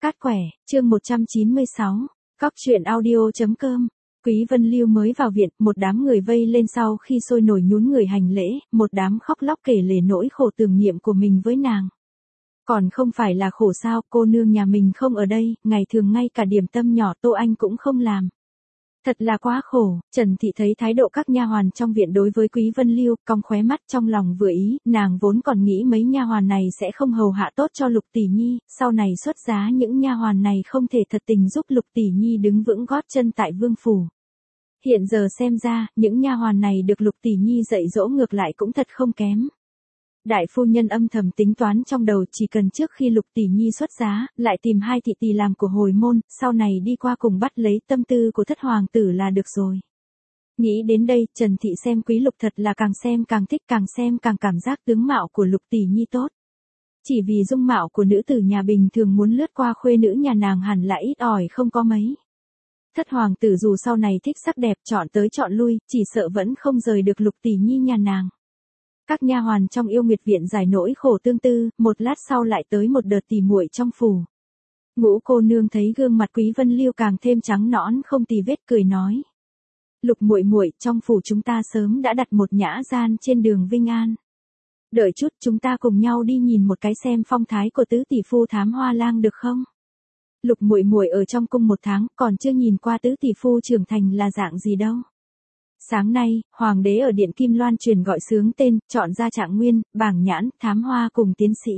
Cát quẻ, chương 196, Cóc truyện audio.com. Quý Vân Lưu mới vào viện, một đám người vây lên sau khi sôi nổi nhún người hành lễ, một đám khóc lóc kể lể nỗi khổ tưởng niệm của mình với nàng. Còn không phải là khổ sao, cô nương nhà mình không ở đây, ngày thường ngay cả điểm tâm nhỏ Tô Anh cũng không làm. Thật là quá khổ. Trần Thị thấy thái độ các nha hoàn trong viện đối với Quý Vân Lưu, cong khóe mắt trong lòng vừa ý, nàng vốn còn nghĩ mấy nha hoàn này sẽ không hầu hạ tốt cho Lục Tỷ Nhi, sau này xuất giá những nha hoàn này không thể thật tình giúp Lục Tỷ Nhi đứng vững gót chân tại vương phủ. Hiện giờ xem ra, những nha hoàn này được Lục Tỷ Nhi dạy dỗ ngược lại cũng thật không kém. Đại phu nhân âm thầm tính toán trong đầu, chỉ cần trước khi Lục Tỷ Nhi xuất giá, lại tìm hai thị tỳ làm của hồi môn, sau này đi qua cùng bắt lấy tâm tư của thất hoàng tử là được rồi. Nghĩ đến đây, Trần Thị xem Quý Lục thật là càng xem càng thích, càng xem càng cảm giác tướng mạo của Lục Tỷ Nhi tốt. Chỉ vì dung mạo của nữ tử nhà bình thường muốn lướt qua khuê nữ nhà nàng hẳn là ít ỏi không có mấy. Thất hoàng tử dù sau này thích sắc đẹp chọn tới chọn lui, chỉ sợ vẫn không rời được Lục Tỷ Nhi nhà nàng. Các nha hoàn trong Yêu Nguyệt viện giải nỗi khổ tương tư, một lát sau lại tới một đợt tỉ muội trong phủ. Ngũ cô nương thấy gương mặt Quý Vân Lưu càng thêm trắng nõn không tì vết cười nói: "Lục muội muội, trong phủ chúng ta sớm đã đặt một nhã gian trên đường Vinh An. Đợi chút chúng ta cùng nhau đi nhìn một cái xem phong thái của tứ tỷ phu Thám Hoa Lang được không? Lục muội muội ở trong cung một tháng, còn chưa nhìn qua tứ tỷ phu trưởng thành là dạng gì đâu." Sáng nay, hoàng đế ở điện Kim Loan truyền gọi xướng tên, chọn ra Trạng Nguyên, Bảng Nhãn, Thám Hoa cùng tiến sĩ.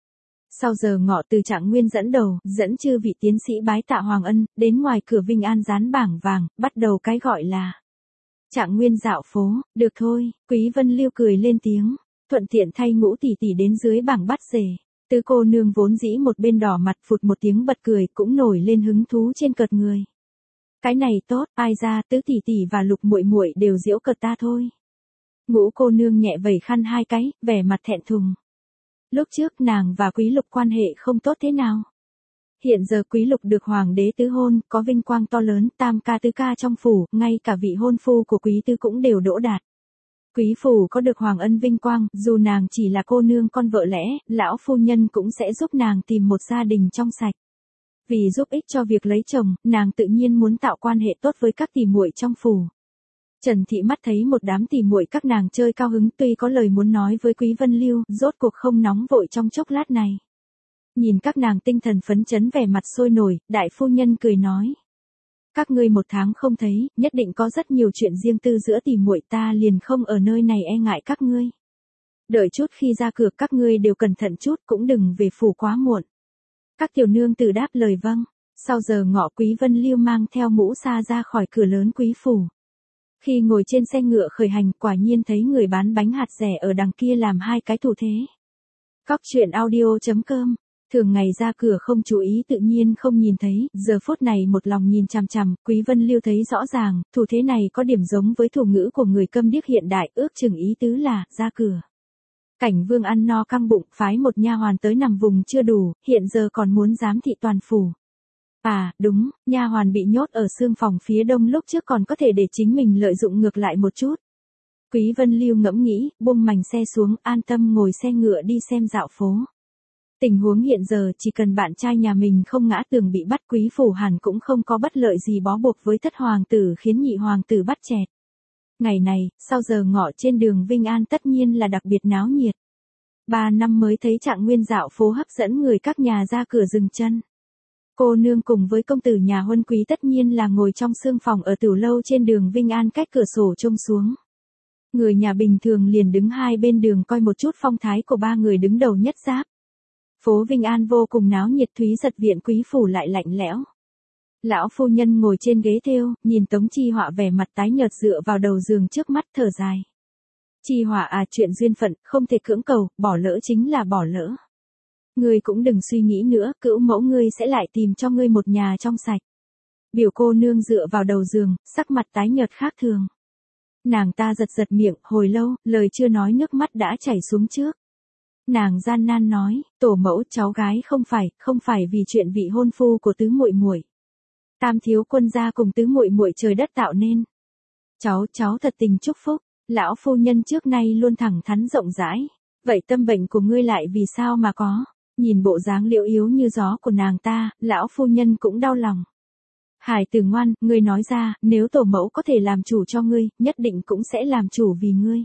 Sau giờ ngọ từ Trạng Nguyên dẫn đầu, dẫn chư vị tiến sĩ bái tạ hoàng ân, đến ngoài cửa Vinh An dán bảng vàng, bắt đầu cái gọi là Trạng Nguyên dạo phố. Được thôi, Quý Vân Lưu cười lên tiếng, thuận tiện thay Ngũ tỷ tỷ đến dưới bảng bắt rể. Tứ cô nương vốn dĩ một bên đỏ mặt phụt một tiếng bật cười, cũng nổi lên hứng thú trên cợt người. Cái này tốt, ai ra, tứ tỷ tỷ và Lục muội muội đều giễu cợt ta thôi. Ngũ cô nương nhẹ vẩy khăn hai cái, vẻ mặt thẹn thùng. Lúc trước nàng và Quý Lục quan hệ không tốt thế nào? Hiện giờ Quý Lục được hoàng đế tứ hôn, có vinh quang to lớn, tam ca tứ ca trong phủ, ngay cả vị hôn phu của Quý Tư cũng đều đỗ đạt. Quý phủ có được hoàng ân vinh quang, dù nàng chỉ là cô nương con vợ lẽ, lão phu nhân cũng sẽ giúp nàng tìm một gia đình trong sạch. Vì giúp ích cho việc lấy chồng, nàng tự nhiên muốn tạo quan hệ tốt với các tỷ muội trong phủ. Trần Thị mắt thấy một đám tỷ muội các nàng chơi cao hứng, tuy có lời muốn nói với Quý Vân Lưu, rốt cuộc không nóng vội trong chốc lát này. Nhìn các nàng tinh thần phấn chấn vẻ mặt sôi nổi, đại phu nhân cười nói: "Các ngươi một tháng không thấy, nhất định có rất nhiều chuyện riêng tư giữa tỷ muội, ta liền không ở nơi này e ngại các ngươi. Đợi chút khi ra cửa các ngươi đều cẩn thận chút, cũng đừng về phủ quá muộn." Các tiểu nương tử đáp lời vâng. Sau giờ ngọ Quý Vân Lưu mang theo Mũ Sa ra khỏi cửa lớn quý phủ. Khi ngồi trên xe ngựa khởi hành, quả nhiên thấy người bán bánh hạt dẻ ở đằng kia làm hai cái thủ thế. Cóc truyện audio.com. Thường ngày ra cửa không chú ý tự nhiên không nhìn thấy, giờ phút này một lòng nhìn chằm chằm, Quý Vân Lưu thấy rõ ràng, thủ thế này có điểm giống với thủ ngữ của người câm điếc hiện đại, ước chừng ý tứ là ra cửa. Cảnh Vương ăn no căng bụng, phái một nha hoàn tới nằm vùng chưa đủ, hiện giờ còn muốn giám thị toàn phủ. À, đúng, nha hoàn bị nhốt ở xương phòng phía đông lúc trước còn có thể để chính mình lợi dụng ngược lại một chút. Quý Vân Lưu ngẫm nghĩ, buông mành xe xuống, an tâm ngồi xe ngựa đi xem dạo phố. Tình huống hiện giờ chỉ cần bạn trai nhà mình không ngã tường bị bắt, quý phủ hẳn cũng không có bất lợi gì bó buộc với thất hoàng tử khiến nhị hoàng tử bắt chẹt. Ngày này, sau giờ ngọ trên đường Vinh An tất nhiên là đặc biệt náo nhiệt. 3 năm mới thấy Trạng Nguyên dạo phố hấp dẫn người các nhà ra cửa dừng chân. Cô nương cùng với công tử nhà huân quý tất nhiên là ngồi trong sương phòng ở tiểu lâu trên đường Vinh An cách cửa sổ trông xuống. Người nhà bình thường liền đứng hai bên đường coi một chút phong thái của ba người đứng đầu nhất giáp. Phố Vinh An vô cùng náo nhiệt, Thúy Giật viện quý phủ lại lạnh lẽo. Lão phu nhân ngồi trên ghế thêu, nhìn Tống Chi Họa vẻ mặt tái nhợt dựa vào đầu giường trước mắt thở dài. Chi Họa à, chuyện duyên phận, không thể cưỡng cầu, bỏ lỡ chính là bỏ lỡ. Ngươi cũng đừng suy nghĩ nữa, cữu mẫu ngươi sẽ lại tìm cho ngươi một nhà trong sạch. Biểu cô nương dựa vào đầu giường, sắc mặt tái nhợt khác thường. Nàng ta giật giật miệng, hồi lâu, lời chưa nói nước mắt đã chảy xuống trước. Nàng gian nan nói, tổ mẫu, cháu gái không phải vì chuyện vị hôn phu của tứ muội muội. Tam thiếu quân gia cùng tứ muội muội trời đất tạo nên. Cháu thật tình chúc phúc. Lão phu nhân trước nay luôn thẳng thắn rộng rãi. Vậy tâm bệnh của ngươi lại vì sao mà có? Nhìn bộ dáng liễu yếu như gió của nàng ta, lão phu nhân cũng đau lòng. Hải tử ngoan, ngươi nói ra, nếu tổ mẫu có thể làm chủ cho ngươi, nhất định cũng sẽ làm chủ vì ngươi.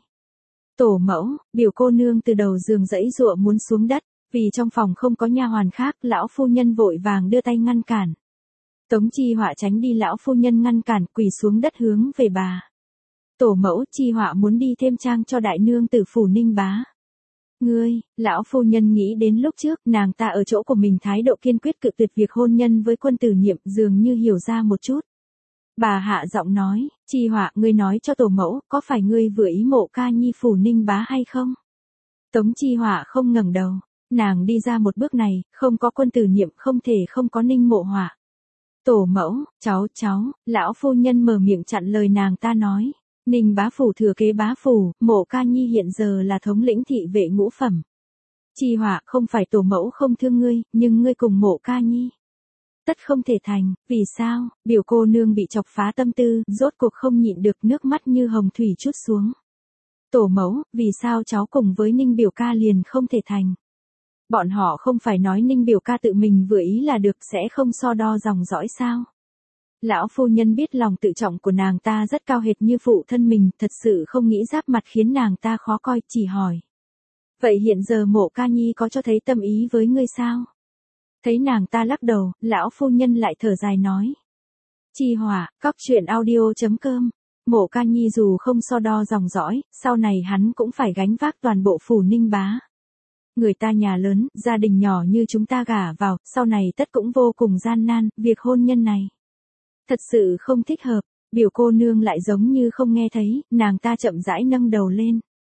Tổ mẫu, biểu cô nương từ đầu giường giãy giụa muốn xuống đất, vì trong phòng không có nha hoàn khác, lão phu nhân vội vàng đưa tay ngăn cản. Tống Chi Họa tránh đi, lão phu nhân ngăn cản, quỳ xuống đất hướng về bà. Tổ mẫu, Chi Họa muốn đi thêm trang cho đại nương tử phủ Ninh Bá. Ngươi, lão phu nhân nghĩ đến lúc trước, nàng ta ở chỗ của mình thái độ kiên quyết cự tuyệt việc hôn nhân với Quân Tử Niệm, dường như hiểu ra một chút. Bà hạ giọng nói, Chi Họa, ngươi nói cho tổ mẫu, có phải ngươi vừa ý Mộ Ca Nhi phủ Ninh Bá hay không? Tống Chi Họa không ngẩng đầu, nàng đi ra một bước này, không có Quân Tử Niệm không thể không có Ninh Mộ Họa. Tổ mẫu, cháu, lão phu nhân mở miệng chặn lời nàng ta nói. Ninh bá phủ thừa kế bá phủ, Mộ Ca Nhi hiện giờ là thống lĩnh thị vệ ngũ phẩm. Chi Họa, không phải tổ mẫu không thương ngươi, nhưng ngươi cùng Mộ Ca Nhi tất không thể thành, vì sao? Biểu cô nương bị chọc phá tâm tư, rốt cuộc không nhịn được, nước mắt như hồng thủy trút xuống. Tổ mẫu, vì sao cháu cùng với Ninh biểu ca liền không thể thành? Bọn họ không phải nói Ninh biểu ca tự mình vừa ý là được, sẽ không so đo dòng dõi sao? Lão phu nhân biết lòng tự trọng của nàng ta rất cao hệt như phụ thân mình, thật sự không nghĩ giáp mặt khiến nàng ta khó coi, chỉ hỏi. Vậy hiện giờ Mộ Ca Nhi có cho thấy tâm ý với ngươi sao? Thấy nàng ta lắc đầu, lão phu nhân lại thở dài nói. Chi Họa, cóc truyện audio.com. Mộ Ca Nhi dù không so đo dòng dõi, sau này hắn cũng phải gánh vác toàn bộ phủ Ninh Bá. Người ta nhà lớn, gia đình nhỏ như chúng ta gả vào, sau này tất cũng vô cùng gian nan, việc hôn nhân này thật sự không thích hợp. Biểu cô nương lại giống như không nghe thấy, nàng ta chậm rãi nâng đầu lên.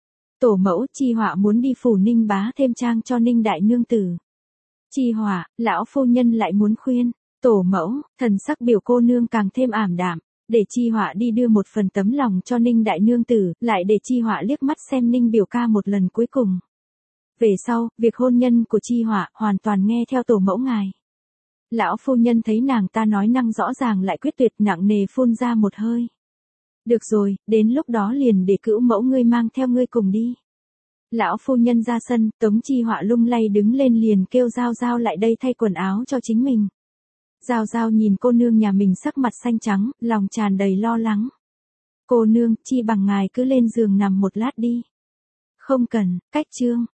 Tổ mẫu, Chi Họa muốn đi phủ Ninh Bá thêm trang cho Ninh đại nương tử. Chi Họa, lão phu nhân lại muốn khuyên. Tổ mẫu, thần sắc biểu cô nương càng thêm ảm đạm, để Chi Họa đi đưa một phần tấm lòng cho Ninh đại nương tử, lại để Chi Họa liếc mắt xem Ninh biểu ca một lần cuối cùng. Về sau, việc hôn nhân của Chi Họa hoàn toàn nghe theo tổ mẫu ngài. Lão phu nhân thấy nàng ta nói năng rõ ràng lại quyết tuyệt, nặng nề phun ra một hơi. Được rồi, đến lúc đó liền để cữu mẫu ngươi mang theo ngươi cùng đi. Lão phu nhân ra sân, Tống Chi Họa lung lay đứng lên liền kêu Giao Giao lại đây thay quần áo cho chính mình. Giao Giao nhìn cô nương nhà mình sắc mặt xanh trắng, lòng tràn đầy lo lắng. Cô nương, chi bằng ngài cứ lên giường nằm một lát đi. Không cần, cách chương.